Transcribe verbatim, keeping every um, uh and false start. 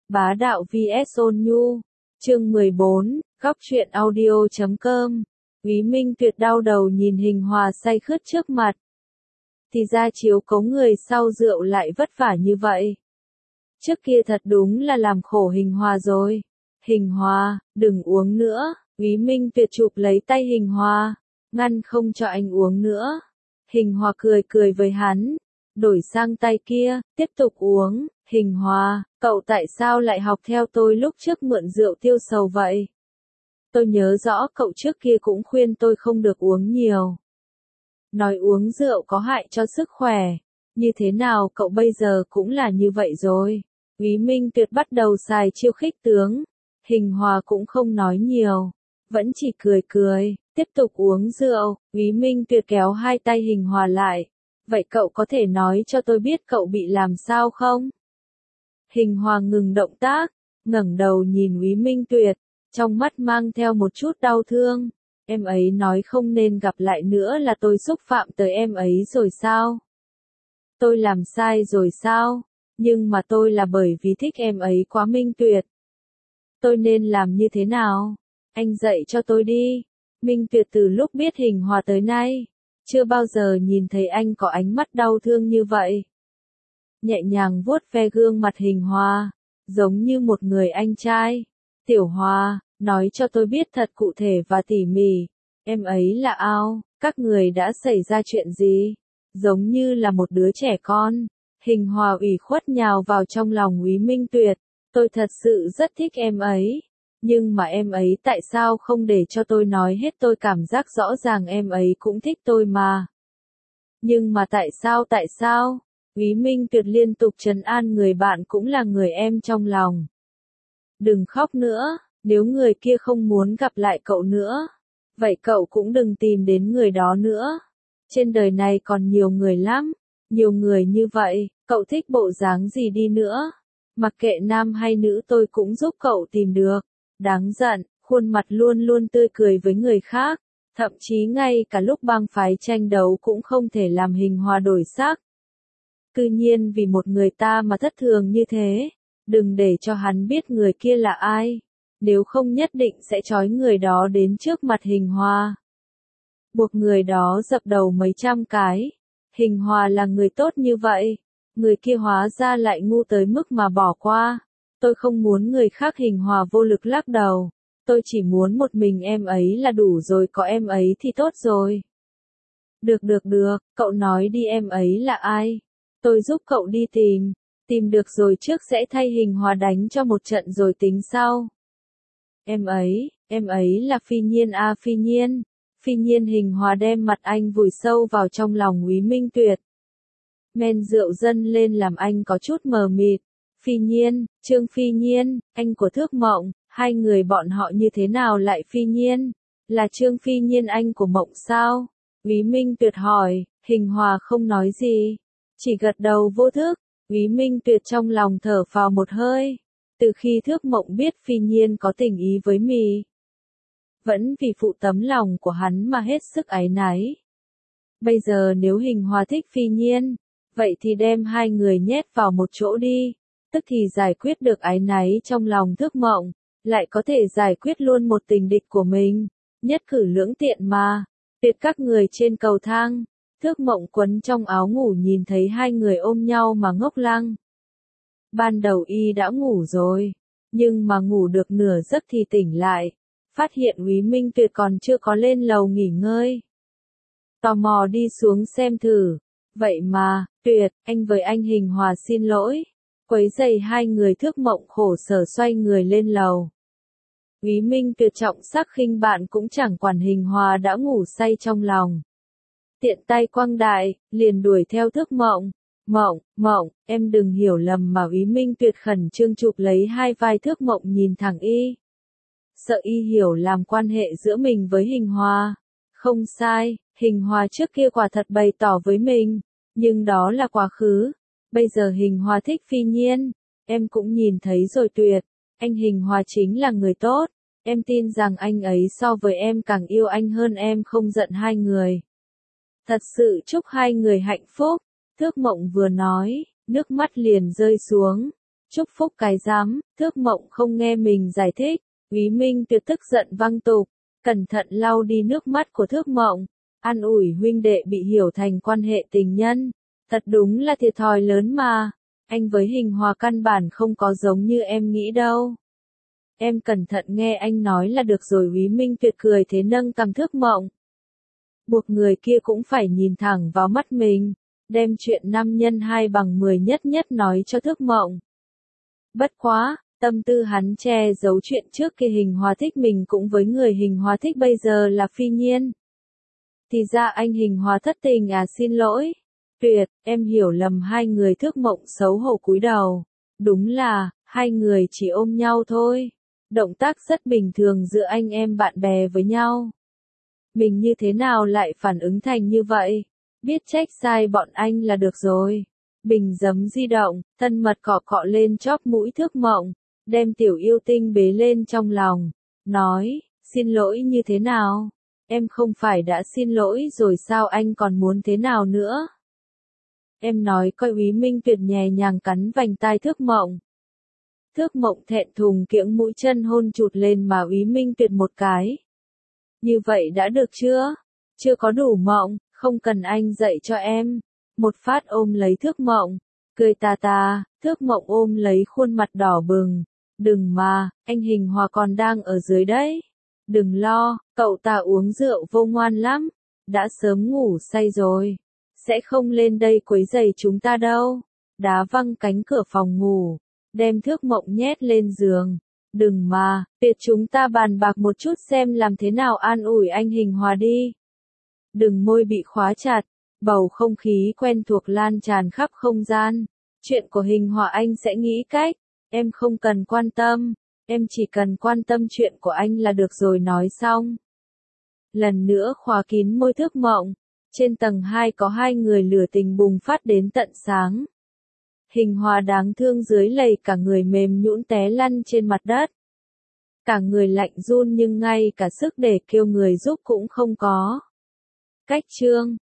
Bá đạo vs ôn nhu. Chương mười bốn, góc truyện audio chấm com. Úy Minh Tuyệt đau đầu nhìn Hình Hòa say khướt trước mặt. Thì ra chiếu cố người sau rượu lại vất vả như vậy. Trước kia thật đúng là làm khổ Hình Hòa rồi. Hình Hòa, đừng uống nữa. Úy Minh Tuyệt chụp lấy tay Hình Hòa, ngăn không cho anh uống nữa. Hình Hòa cười cười với hắn, đổi sang tay kia, tiếp tục uống. Hình Hòa, cậu tại sao lại học theo tôi lúc trước mượn rượu tiêu sầu vậy? Tôi nhớ rõ cậu trước kia cũng khuyên tôi không được uống nhiều. Nói uống rượu có hại cho sức khỏe. Như thế nào cậu bây giờ cũng là như vậy rồi. Úy Minh Tuyệt bắt đầu xài chiêu khích tướng. Hình Hòa cũng không nói nhiều, vẫn chỉ cười cười, tiếp tục uống rượu. Úy Minh Tuyệt kéo hai tay Hình Hòa lại. Vậy cậu có thể nói cho tôi biết cậu bị làm sao không? Hình Hòa ngừng động tác, ngẩng đầu nhìn Úy Minh Tuyệt, trong mắt mang theo một chút đau thương. Em ấy nói không nên gặp lại nữa là tôi xúc phạm tới em ấy rồi sao? Tôi làm sai rồi sao? Nhưng mà tôi là bởi vì thích em ấy quá. Minh Tuyệt, tôi nên làm như thế nào? Anh dạy cho tôi đi. Minh Tuyệt từ lúc biết Hình Hòa tới nay, chưa bao giờ nhìn thấy anh có ánh mắt đau thương như vậy. Nhẹ nhàng vuốt ve gương mặt Hình Hòa, giống như một người anh trai. Tiểu Hòa, nói cho tôi biết thật cụ thể và tỉ mỉ. Em ấy là ao, các người đã xảy ra chuyện gì? Giống như là một đứa trẻ con. Hình Hòa ủy khuất nhào vào trong lòng Úy Minh Tuyệt. Tôi thật sự rất thích em ấy. Nhưng mà em ấy tại sao không để cho tôi nói hết? Tôi cảm giác rõ ràng em ấy cũng thích tôi mà. Nhưng mà tại sao tại sao? Úy Minh Tuyệt liên tục trấn an người bạn cũng là người em trong lòng. Đừng khóc nữa, nếu người kia không muốn gặp lại cậu nữa, vậy cậu cũng đừng tìm đến người đó nữa. Trên đời này còn nhiều người lắm, nhiều người như vậy, cậu thích bộ dáng gì đi nữa. Mặc kệ nam hay nữ tôi cũng giúp cậu tìm được. Đáng giận, khuôn mặt luôn luôn tươi cười với người khác, thậm chí ngay cả lúc bang phái tranh đấu cũng không thể làm Hình Hòa đổi sắc. Cư nhiên vì một người ta mà thất thường như thế, đừng để cho hắn biết người kia là ai, nếu không nhất định sẽ trói người đó đến trước mặt Hình Hòa. Buộc người đó dập đầu mấy trăm cái. Hình Hòa là người tốt như vậy, người kia hóa ra lại ngu tới mức mà bỏ qua. Tôi không muốn người khác. Hình Hòa vô lực lắc đầu. Tôi chỉ muốn một mình em ấy là đủ rồi, có em ấy thì tốt rồi. Được được được, cậu nói đi em ấy là ai? Tôi giúp cậu đi tìm. Tìm được rồi trước sẽ thay Hình Hòa đánh cho một trận rồi tính sau. Em ấy, em ấy là Phi Nhiên à? Phi Nhiên. Phi Nhiên. Hình Hòa đem mặt anh vùi sâu vào trong lòng Úy Minh Tuyệt. Men rượu dâng lên làm anh có chút mờ mịt. Phi Nhiên, Trương Phi Nhiên, anh của Thước Mộng, hai người bọn họ như thế nào lại Phi Nhiên? Là Trương Phi Nhiên anh của Mộng sao? Úy Minh Tuyệt hỏi. Hình Hòa không nói gì, chỉ gật đầu vô thức. Úy Minh Tuyệt trong lòng thở phào một hơi. Từ khi Thước Mộng biết Phi Nhiên có tình ý với mì, vẫn vì phụ tấm lòng của hắn mà hết sức áy náy. Bây giờ nếu Hình Hòa thích Phi Nhiên, vậy thì đem hai người nhét vào một chỗ đi, tức thì giải quyết được áy náy trong lòng Thước Mộng, lại có thể giải quyết luôn một tình địch của mình, nhất cử lưỡng tiện mà. Tuyệt các người trên cầu thang, Thước Mộng quấn trong áo ngủ nhìn thấy hai người ôm nhau mà ngốc lăng. Ban đầu y đã ngủ rồi, nhưng mà ngủ được nửa giấc thì tỉnh lại, phát hiện Úy Minh Tuyệt còn chưa có lên lầu nghỉ ngơi. Tò mò đi xuống xem thử. Vậy mà, Tuyệt, anh với anh Hình Hòa xin lỗi. Quấy rầy hai người. Thước Mộng khổ sở xoay người lên lầu. Úy Minh Tuyệt trọng sắc khinh bạn cũng chẳng quản Hình Hòa đã ngủ say trong lòng. Tiện tay quăng đại, liền đuổi theo Thước Mộng. Mộng, Mộng, em đừng hiểu lầm mà. Úy Minh Tuyệt khẩn trương chụp lấy hai vai Thước Mộng nhìn thẳng y. Sợ y hiểu làm quan hệ giữa mình với Hình Hòa. Không sai, Hình Hòa trước kia quả thật bày tỏ với mình, nhưng đó là quá khứ. Bây giờ Hình Hòa thích Phi Nhiên, em cũng nhìn thấy rồi Tuyệt, anh Hình Hòa chính là người tốt, em tin rằng anh ấy so với em càng yêu anh hơn. Em không giận hai người. Thật sự chúc hai người hạnh phúc. Thước Mộng vừa nói, nước mắt liền rơi xuống. Chúc phúc cái rắm, Thước Mộng không nghe mình giải thích. Úy Minh Tuyệt tức giận văng tục, cẩn thận lau đi nước mắt của Thước Mộng, an ủi huynh đệ bị hiểu thành quan hệ tình nhân. Thật đúng là thiệt thòi lớn mà, anh với Hình Hòa căn bản không có giống như em nghĩ đâu. Em cẩn thận nghe anh nói là được rồi. Úy Minh Tuyệt cười thế nâng cằm Thước Mộng. Buộc người kia cũng phải nhìn thẳng vào mắt mình, đem chuyện năm nhân hai bằng mười nhất nhất nói cho Thước Mộng. Bất quá, tâm tư hắn che giấu chuyện trước kia Hình Hòa thích mình cũng với người Hình Hòa thích bây giờ là Phi Nhiên. Thì ra anh Hình Hòa thất tình à, xin lỗi. Tuyệt, em hiểu lầm hai người. Thước Mộng xấu hổ cúi đầu. Đúng là, hai người chỉ ôm nhau thôi. Động tác rất bình thường giữa anh em bạn bè với nhau. Mình như thế nào lại phản ứng thành như vậy? Biết trách sai bọn anh là được rồi. Bình giấm di động, thân mật cọ cọ lên chóp mũi Thước Mộng, đem tiểu yêu tinh bế lên trong lòng, nói, xin lỗi như thế nào? Em không phải đã xin lỗi rồi sao, anh còn muốn thế nào nữa? Em nói coi. Úy Minh Tuyệt nhẹ nhàng cắn vành tai Thước Mộng. Thước Mộng thẹn thùng kiễng mũi chân hôn chụt lên mà Úy Minh Tuyệt một cái. Như vậy đã được chưa? Chưa có đủ Mộng, không cần anh dạy cho em. Một phát ôm lấy Thước Mộng, cười tà tà. Thước Mộng ôm lấy khuôn mặt đỏ bừng. Đừng mà, anh Hình Hòa còn đang ở dưới đấy. Đừng lo, cậu ta uống rượu vô ngoan lắm. Đã sớm ngủ say rồi. Sẽ không lên đây quấy rầy chúng ta đâu. Đá văng cánh cửa phòng ngủ, đem Thước Mộng nhét lên giường. Đừng mà, Tuyệt, chúng ta bàn bạc một chút xem làm thế nào an ủi anh Hình Hòa đi. Đừng. Môi bị khóa chặt, bầu không khí quen thuộc lan tràn khắp không gian. Chuyện của Hình Hòa anh sẽ nghĩ cách, em không cần quan tâm, em chỉ cần quan tâm chuyện của anh là được rồi. Nói xong, lần nữa khóa kín môi Thước Mộng. Trên tầng hai có hai người lửa tình bùng phát đến tận sáng. Hình Hòa đáng thương dưới lầy cả người mềm nhũn té lăn trên mặt đất. Cả người lạnh run nhưng ngay cả sức để kêu người giúp cũng không có. Cách chương